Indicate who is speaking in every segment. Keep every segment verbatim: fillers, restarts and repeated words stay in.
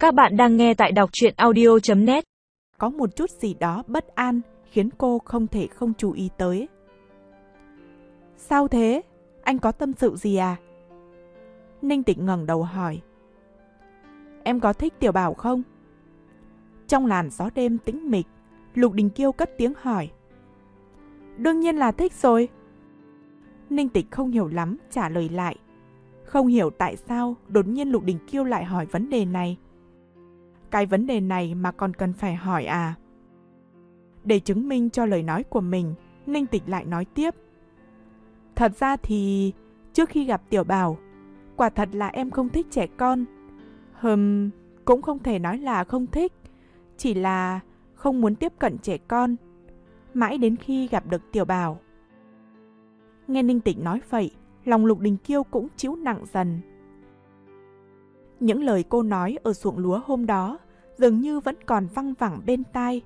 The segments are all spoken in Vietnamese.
Speaker 1: Các bạn đang nghe tại đọc truyện audio chấm net.
Speaker 2: Có một chút gì đó bất an khiến cô không thể không chú ý tới. Sao thế? Anh có tâm sự gì à? Ninh Tịch ngẩng đầu hỏi. Em có thích Tiểu Bảo không? Trong làn gió đêm tĩnh mịch, Lục Đình Kiêu cất tiếng hỏi. Đương nhiên là thích rồi. Ninh Tịch không hiểu lắm trả lời lại. Không hiểu tại sao đột nhiên Lục Đình Kiêu lại hỏi vấn đề này. Cái vấn đề này mà còn cần phải hỏi à? Để chứng minh cho lời nói của mình, Ninh Tịch lại nói tiếp. Thật ra thì trước khi gặp Tiểu Bảo, quả thật là em không thích trẻ con. Hừm, cũng không thể nói là không thích, chỉ là không muốn tiếp cận trẻ con. Mãi đến khi gặp được Tiểu Bảo. Nghe Ninh Tịch nói vậy, lòng Lục Đình Kiêu cũng trĩu nặng dần. Những lời cô nói ở ruộng lúa hôm đó dường như vẫn còn văng vẳng bên tai.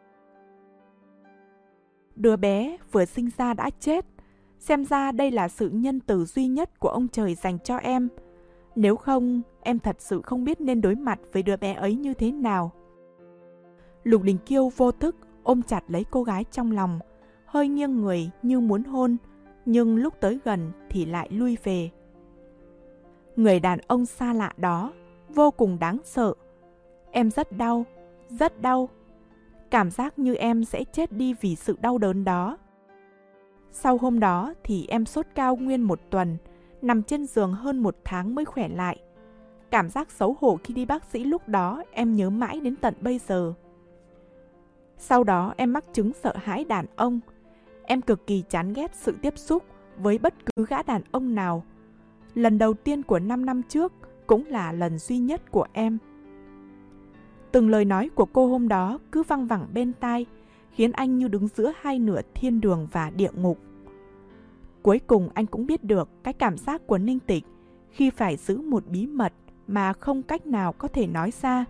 Speaker 2: Đứa bé vừa sinh ra đã chết, xem ra đây là sự nhân từ duy nhất của ông trời dành cho em. Nếu không, em thật sự không biết nên đối mặt với đứa bé ấy như thế nào. Lục Đình Kiêu vô thức ôm chặt lấy cô gái trong lòng, hơi nghiêng người như muốn hôn, nhưng lúc tới gần thì lại lui về. Người đàn ông xa lạ đó vô cùng đáng sợ. Em rất đau, rất đau. Cảm giác như em sẽ chết đi vì sự đau đớn đó. Sau hôm đó thì em sốt cao nguyên một tuần, nằm trên giường hơn một tháng mới khỏe lại. Cảm giác xấu hổ khi đi bác sĩ lúc đó em nhớ mãi đến tận bây giờ. Sau đó em mắc chứng sợ hãi đàn ông. Em cực kỳ chán ghét sự tiếp xúc với bất cứ gã đàn ông nào. Lần đầu tiên của năm năm trước cũng là lần duy nhất của em. Từng lời nói của cô hôm đó cứ văng vẳng bên tai, khiến anh như đứng giữa hai nửa thiên đường và địa ngục. Cuối cùng anh cũng biết được cái cảm giác của Ninh Tịch khi phải giữ một bí mật mà không cách nào có thể nói ra.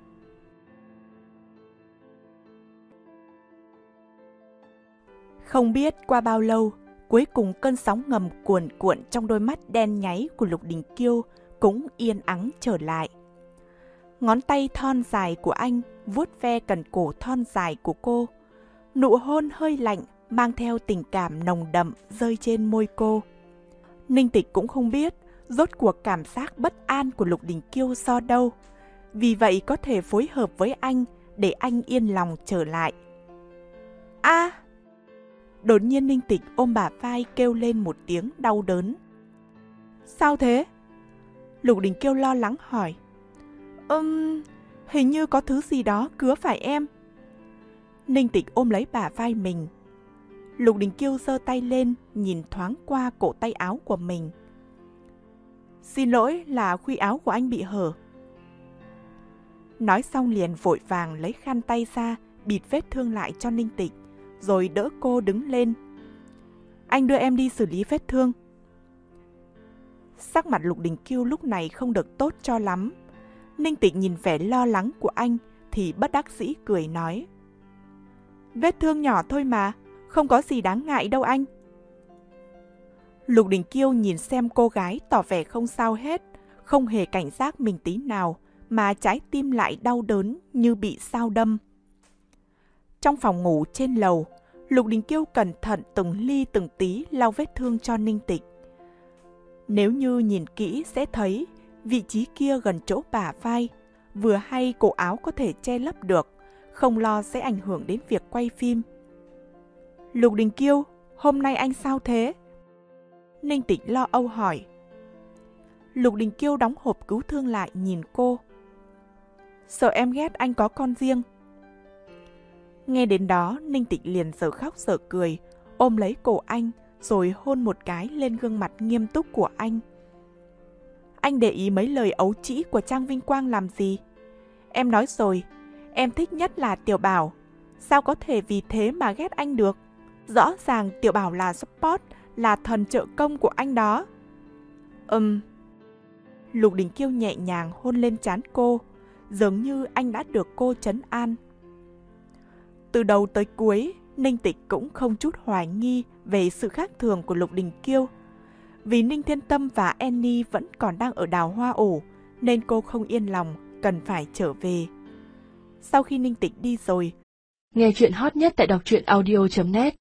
Speaker 2: Không biết qua bao lâu, cuối cùng cơn sóng ngầm cuồn cuộn trong đôi mắt đen nháy của Lục Đình Kiêu cũng yên ắng trở lại. Ngón tay thon dài của anh vuốt ve cần cổ thon dài của cô. Nụ hôn hơi lạnh mang theo tình cảm nồng đậm rơi trên môi cô. Ninh Tịch cũng không biết rốt cuộc cảm giác bất an của Lục Đình Kiêu do đâu. Vì vậy có thể phối hợp với anh để anh yên lòng trở lại. A! À! Đột nhiên Ninh Tịch ôm bả vai kêu lên một tiếng đau đớn. Sao thế? Lục Đình Kiêu lo lắng hỏi. Ừm, hình như có thứ gì đó cứa phải em. Ninh Tịch ôm lấy bả vai mình. Lục Đình Kiêu giơ tay lên nhìn thoáng qua cổ tay áo của mình. Xin lỗi, là khuy áo của anh bị hở. Nói xong liền vội vàng lấy khăn tay ra bịt vết thương lại cho Ninh Tịch, rồi đỡ cô đứng lên. Anh đưa em đi xử lý vết thương. Sắc mặt Lục Đình Kiêu lúc này không được tốt cho lắm. Ninh Tịch nhìn vẻ lo lắng của anh thì bất đắc dĩ cười nói. Vết thương nhỏ thôi mà, không có gì đáng ngại đâu anh. Lục Đình Kiêu nhìn xem cô gái tỏ vẻ không sao hết, không hề cảnh giác mình tí nào, mà trái tim lại đau đớn như bị dao đâm. Trong phòng ngủ trên lầu, Lục Đình Kiêu cẩn thận từng ly từng tí lau vết thương cho Ninh Tịch. Nếu như nhìn kỹ sẽ thấy vị trí kia gần chỗ bả vai, vừa hay cổ áo có thể che lấp được, không lo sẽ ảnh hưởng đến việc quay phim. Lục Đình Kiêu, hôm nay anh sao thế? Ninh Tịch lo âu hỏi. Lục Đình Kiêu đóng hộp cứu thương lại nhìn cô. Sợ em ghét anh có con riêng. Nghe đến đó, Ninh Tịch liền dở khóc dở cười, ôm lấy cổ anh, rồi hôn một cái lên gương mặt nghiêm túc của anh. Anh để ý mấy lời ấu trĩ của Trang Vinh Quang làm gì? Em nói rồi, em thích nhất là Tiểu Bảo. Sao có thể vì thế mà ghét anh được? Rõ ràng Tiểu Bảo là support, là thần trợ công của anh đó. Ừm. Lục Đình Kiêu nhẹ nhàng hôn lên trán cô, dường như anh đã được cô trấn an. Từ đầu tới cuối, Ninh Tịch cũng không chút hoài nghi về sự khác thường của Lục Đình Kiêu. Vì Ninh Thiên Tâm và Annie vẫn còn đang ở đào hoa ổ, nên cô không yên lòng, cần phải trở về. Sau khi Ninh Tịch đi rồi,
Speaker 3: Nghe chuyện hot nhất tại đọc truyện audio chấm net